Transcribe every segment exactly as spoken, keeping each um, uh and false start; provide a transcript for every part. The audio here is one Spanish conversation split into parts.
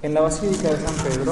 En la Basílica de San Pedro,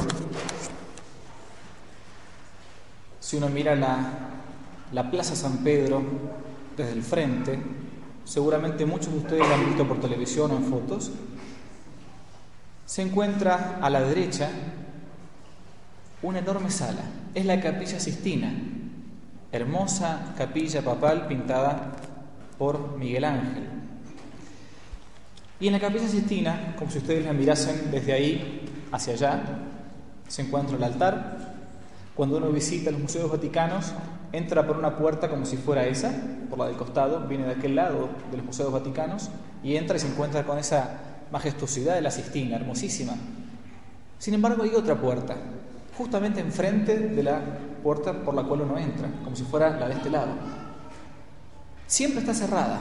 si uno mira la, la Plaza San Pedro desde el frente, seguramente muchos de ustedes la han visto por televisión o en fotos, se encuentra a la derecha una enorme sala. Es la Capilla Sixtina, hermosa capilla papal pintada por Miguel Ángel. Y en la Capilla Sixtina, como si ustedes la mirasen desde ahí hacia allá, se encuentra el altar. Cuando uno visita los museos vaticanos, entra por una puerta como si fuera esa, por la del costado, viene de aquel lado de los museos vaticanos, y entra y se encuentra con esa majestuosidad de la Sixtina, hermosísima. Sin embargo, hay otra puerta, justamente enfrente de la puerta por la cual uno entra, como si fuera la de este lado. Siempre está cerrada.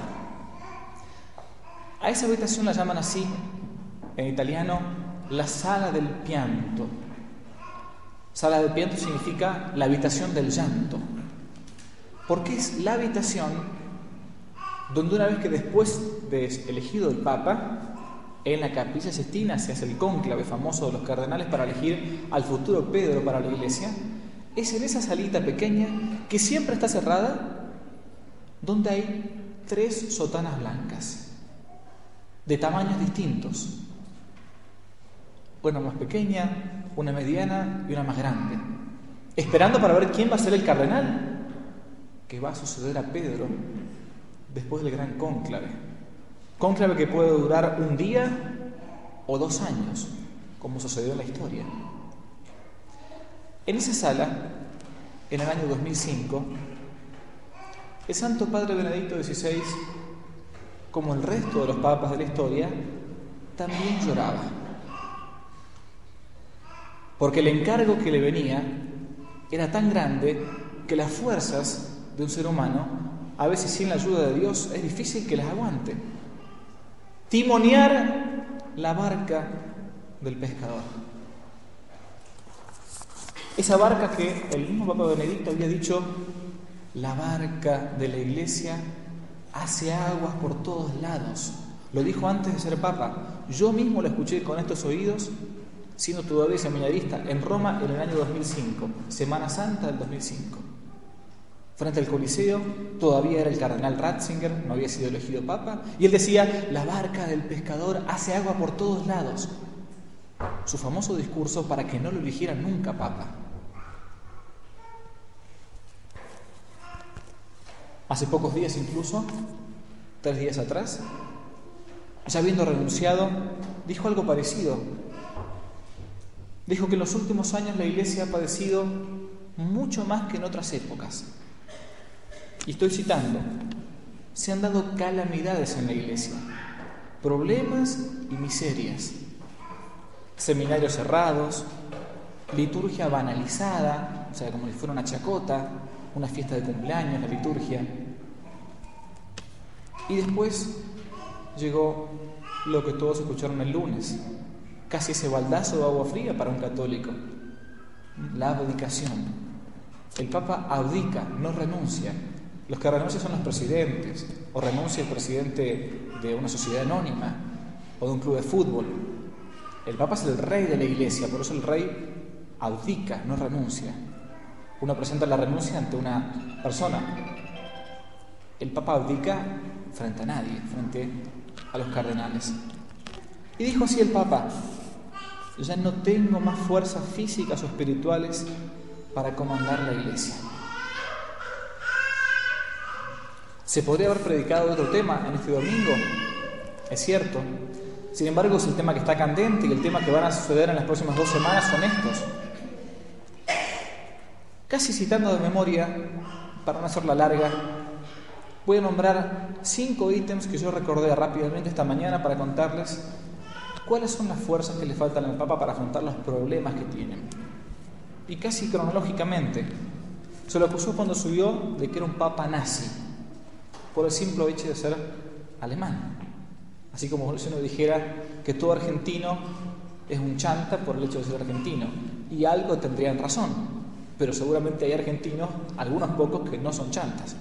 A esa habitación la llaman así, en italiano, la sala del pianto. Sala del pianto significa la habitación del llanto, porque es la habitación donde una vez que después de elegido el Papa, en la Capilla Sixtina se hace el cónclave famoso de los cardenales para elegir al futuro Pedro para la Iglesia, es en esa salita pequeña que siempre está cerrada, donde hay tres sotanas blancas, de tamaños distintos. Una más pequeña, una mediana y una más grande, esperando para ver quién va a ser el cardenal que va a suceder a Pedro después del gran cónclave. Cónclave que puede durar un día o dos años, como sucedió en la historia. En esa sala, en el año dos mil cinco, el Santo Padre Benedicto dieciséis, como el resto de los papas de la historia, también lloraba. Porque el encargo que le venía era tan grande que las fuerzas de un ser humano, a veces sin la ayuda de Dios, es difícil que las aguante. Timonear la barca del pescador. Esa barca que el mismo Papa Benedicto había dicho, la barca de la Iglesia hace aguas por todos lados. Lo dijo antes de ser Papa. Yo mismo lo escuché con estos oídos, siendo todavía seminarista, en Roma en el año dos mil cinco, Semana Santa del dos mil cinco. Frente al Coliseo, todavía era el cardenal Ratzinger, no había sido elegido Papa, y él decía, la barca del pescador hace agua por todos lados. Su famoso discurso para que no lo eligieran nunca Papa. Hace pocos días incluso, tres días atrás, ya habiendo renunciado, dijo algo parecido. Dijo que en los últimos años la Iglesia ha padecido mucho más que en otras épocas. Y estoy citando, se han dado calamidades en la Iglesia, problemas y miserias, seminarios cerrados, liturgia banalizada, o sea, como si fuera una chacota, una fiesta de cumpleaños, la liturgia. Y después llegó lo que todos escucharon el lunes, casi ese baldazo de agua fría para un católico, la abdicación. El Papa abdica, no renuncia. Los que renuncian son los presidentes, o renuncia el presidente de una sociedad anónima o de un club de fútbol. El Papa es el rey de la Iglesia, por eso el rey abdica, no renuncia. Uno presenta la renuncia ante una persona. El Papa abdica frente a nadie, frente a los cardenales. Y dijo así el Papa, ya no tengo más fuerzas físicas o espirituales para comandar la Iglesia. Se podría haber predicado otro tema en este domingo, es cierto. Sin embargo, es el tema que está candente y el tema que van a suceder en las próximas dos semanas son estos. Casi citando de memoria, para no hacerla larga, voy a nombrar cinco ítems que yo recordé rápidamente esta mañana para contarles cuáles son las fuerzas que le faltan al Papa para afrontar los problemas que tienen. Y casi cronológicamente, se lo acusó cuando subió de que era un Papa nazi, por el simple hecho de ser alemán. Así como si uno dijera que todo argentino es un chanta por el hecho de ser argentino. Y algo tendrían razón, pero seguramente hay argentinos, algunos pocos, que no son chantas.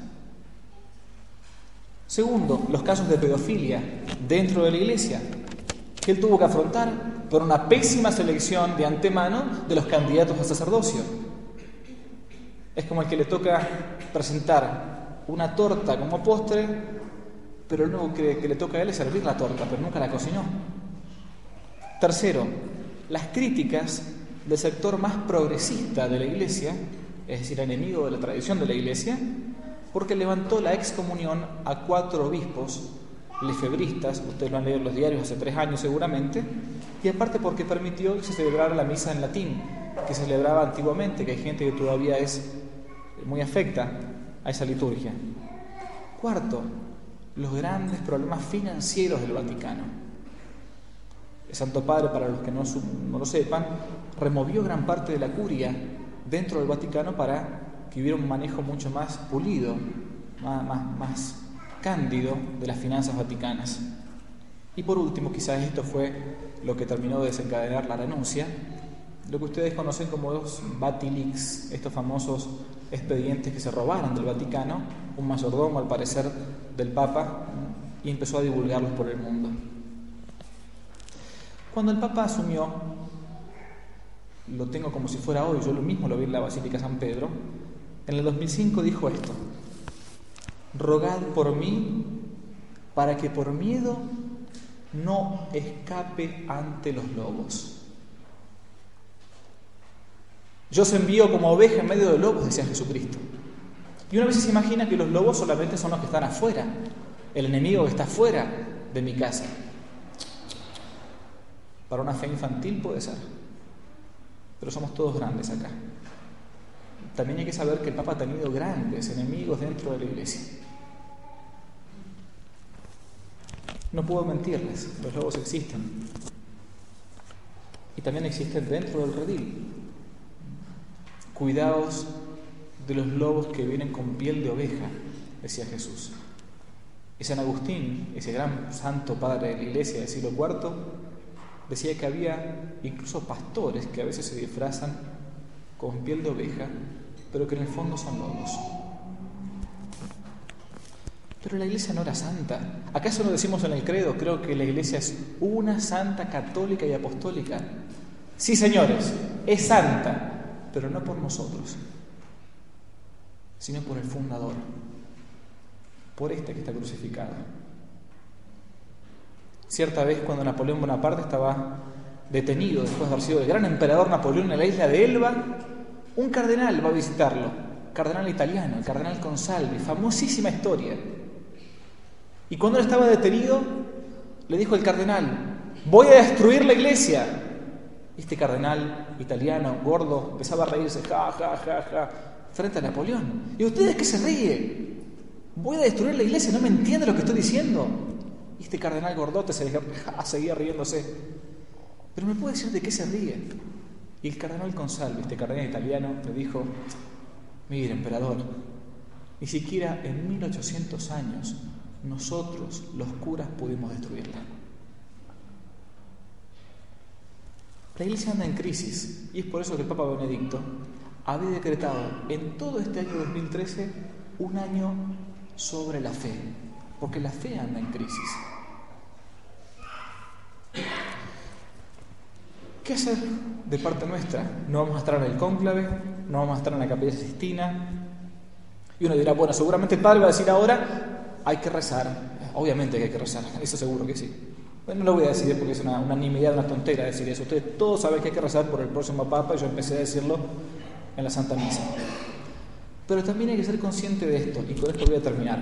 Segundo, los casos de pedofilia dentro de la Iglesia, que él tuvo que afrontar por una pésima selección de antemano de los candidatos al sacerdocio. Es como el que le toca presentar una torta como postre, pero lo único que, que le toca a él es servir la torta, pero nunca la cocinó. Tercero, las críticas del sector más progresista de la Iglesia, es decir, enemigo de la tradición de la Iglesia, porque levantó la excomunión a cuatro obispos lefebristas, ustedes lo han leído en los diarios hace tres años seguramente, y aparte porque permitió que se celebrara la misa en latín, que se celebraba antiguamente, que hay gente que todavía es muy afecta a esa liturgia. Cuarto, los grandes problemas financieros del Vaticano. El Santo Padre, para los que no, no lo sepan, removió gran parte de la curia dentro del Vaticano para que hubiera un manejo mucho más pulido, más, más, más cándido de las finanzas vaticanas. Y por último, quizás esto fue lo que terminó de desencadenar la renuncia, lo que ustedes conocen como los Vatilix, estos famosos expedientes que se robaron del Vaticano, un mayordomo al parecer del Papa, y empezó a divulgarlos por el mundo. Cuando el Papa asumió, lo tengo como si fuera hoy, yo lo mismo lo vi en la Basílica San Pedro, en el dos mil cinco dijo esto: rogad por mí para que por miedo no escape ante los lobos. Yo os envío como oveja en medio de lobos, decía Jesucristo. Y una vez se imagina que los lobos solamente son los que están afuera, el enemigo que está afuera de mi casa. Para una fe infantil puede ser, pero somos todos grandes acá. También hay que saber que el Papa ha tenido grandes enemigos dentro de la Iglesia. No puedo mentirles, los lobos existen. Y también existen dentro del redil. Cuidaos de los lobos que vienen con piel de oveja, decía Jesús. Y San Agustín, ese gran santo padre de la Iglesia del siglo cuarto, decía que había incluso pastores que a veces se disfrazan con piel de oveja, pero que en el fondo son lobos. Pero la Iglesia no era santa. ¿Acaso no decimos en el credo? Creo que la Iglesia es una santa, católica y apostólica. Sí, señores, es santa, pero no por nosotros, sino por el fundador, por este que está crucificado. Cierta vez, cuando Napoleón Bonaparte estaba detenido después de haber sido el gran emperador Napoleón en la isla de Elba, un cardenal va a visitarlo, cardenal italiano, el cardenal Consalvi, famosísima historia. Y cuando él estaba detenido, le dijo el cardenal: voy a destruir la iglesia. Este cardenal italiano, gordo, empezaba a reírse, ja, ja, ja, ja, frente a Napoleón. ¿Y ustedes qué se ríe? Voy a destruir la iglesia, ¿no me entienden lo que estoy diciendo? Y este cardenal gordote se ja, seguía riéndose. Pero me puede decir de qué se ríe. Y el cardenal Consalvi, este cardenal italiano, le dijo: mire, emperador, ni siquiera en mil ochocientos años nosotros, los curas, pudimos destruirla. La Iglesia anda en crisis, y es por eso que el Papa Benedicto había decretado en todo este año dos mil trece un año sobre la fe, porque la fe anda en crisis. ¿Qué hacer de parte nuestra? No vamos a estar en el cónclave, no vamos a estar en la Capilla Sixtina. Y uno dirá: bueno, seguramente el Padre va a decir ahora, hay que rezar. Obviamente que hay que rezar, eso seguro que sí. Bueno, no lo voy a decir porque es una, una nimiedad, una tontera decir eso. Ustedes todos saben que hay que rezar por el próximo Papa, y yo empecé a decirlo en la Santa Misa. Pero también hay que ser consciente de esto, y con esto voy a terminar.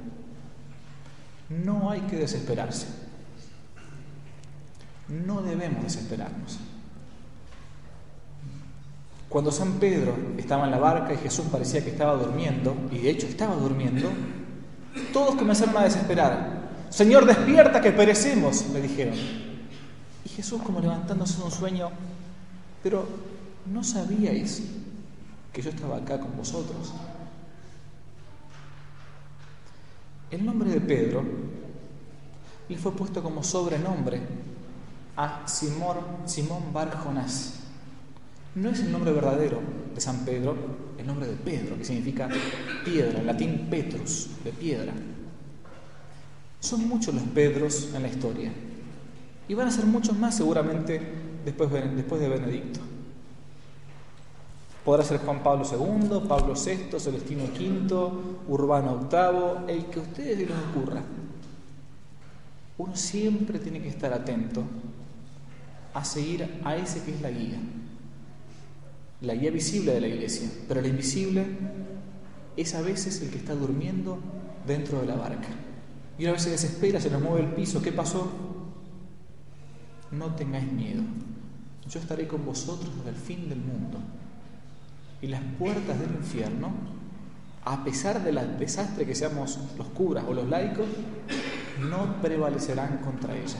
No hay que desesperarse. No debemos desesperarnos. Cuando San Pedro estaba en la barca y Jesús parecía que estaba durmiendo, y de hecho estaba durmiendo, todos comenzaron a desesperar. Señor, despierta que perecemos, le dijeron. Y Jesús, como levantándose de un sueño: pero ¿no sabíais que yo estaba acá con vosotros? El nombre de Pedro le fue puesto como sobrenombre a Simón, Simón Bar Jonás. No es el nombre verdadero de San Pedro, el nombre de Pedro, que significa piedra, en latín Petrus, de piedra. Son muchos los Pedros en la historia. Y van a ser muchos más seguramente después, después de Benedicto. Podrá ser Juan Pablo segundo, Pablo sexto, Celestino quinto, Urbano octavo, el que a ustedes se les ocurra. Uno siempre tiene que estar atento a seguir a ese que es la guía. La guía visible de la Iglesia, pero la invisible es a veces el que está durmiendo dentro de la barca. Y una vez se desespera, se nos mueve el piso. ¿Qué pasó? No tengáis miedo. Yo estaré con vosotros hasta el fin del mundo. Y las puertas del infierno, a pesar del desastre que seamos los curas o los laicos, no prevalecerán contra ella.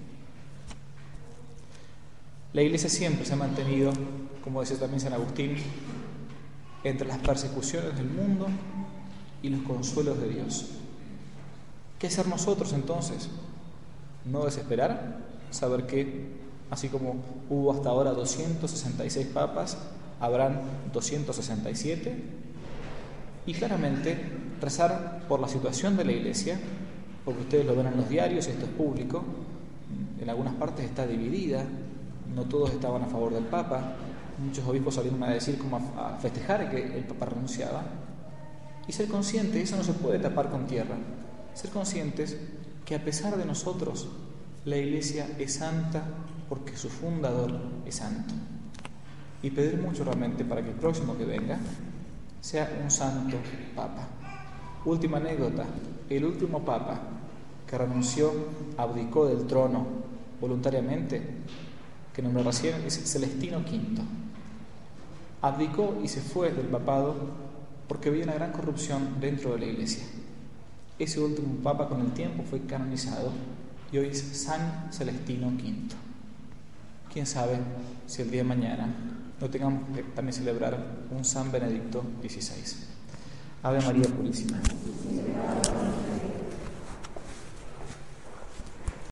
La Iglesia siempre se ha mantenido, como decía también San Agustín, entre las persecuciones del mundo y los consuelos de Dios. ¿Qué hacer nosotros entonces? No desesperar, saber que, así como hubo hasta ahora doscientos sesenta y seis papas, habrán doscientos sesenta y siete, y claramente rezar por la situación de la Iglesia, porque ustedes lo ven en los diarios, esto es público, en algunas partes está dividida, no todos estaban a favor del Papa, muchos obispos salieron a decir como a festejar que el Papa renunciaba, y ser conscientes, eso no se puede tapar con tierra, ser conscientes que a pesar de nosotros, la Iglesia es santa porque su fundador es santo. Y pedir mucho realmente para que el próximo que venga sea un santo Papa. Última anécdota, el último Papa que renunció, abdicó del trono voluntariamente, que nombré recién, es Celestino quinto. Abdicó y se fue del papado porque había una gran corrupción dentro de la Iglesia. Ese último Papa con el tiempo fue canonizado y hoy es San Celestino quinto. Quién sabe si el día de mañana no tengamos que también celebrar un San Benedicto dieciséis. Ave María Purísima.